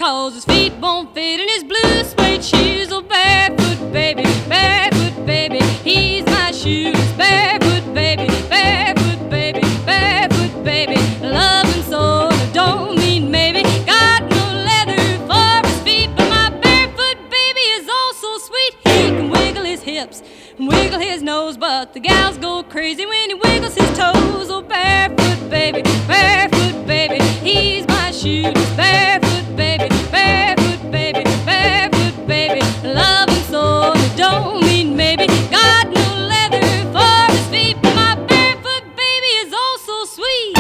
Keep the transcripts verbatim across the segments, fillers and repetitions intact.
'cause his feet won't fit in his blue suede shoes. Oh, barefoot baby, barefoot baby, he's my shoes. Barefoot baby, barefoot baby, barefoot baby, love him so, I don't mean maybe. Got no leather for his feet, but my barefoot baby is oh so sweet. He can wiggle his hips and wiggle his nose, but the gals go crazy when he wiggles his toes. Oh, barefoot baby, barefoot baby, he's my shoes. Barefoot baby, barefoot baby, barefoot baby, love him so, I don't mean maybe. Got no leather for his feet, but my barefoot baby is oh so sweet.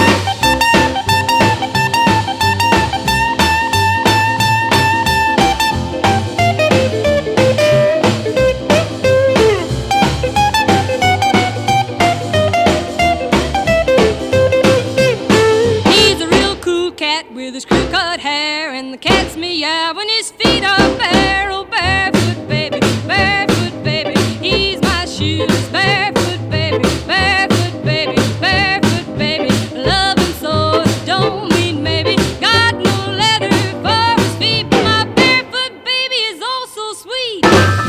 He's a real cool cat with his crew-cut hair, and the cat's meow when his feet are bare. Oh, barefoot baby, barefoot baby, he's my shoes. Barefoot baby, barefoot baby, barefoot baby, love him so, I don't mean maybe. Got no leather for his feet, but my barefoot baby is oh so sweet.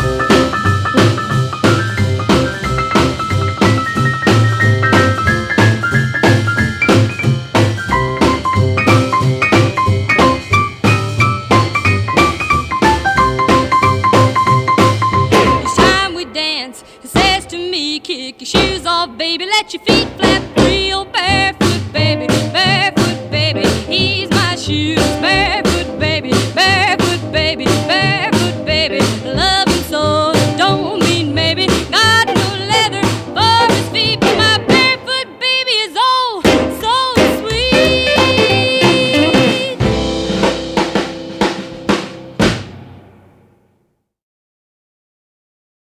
Each time we dance, he says to me, kick your shoes off, baby, let your feet flap free. Oh, barefoot baby,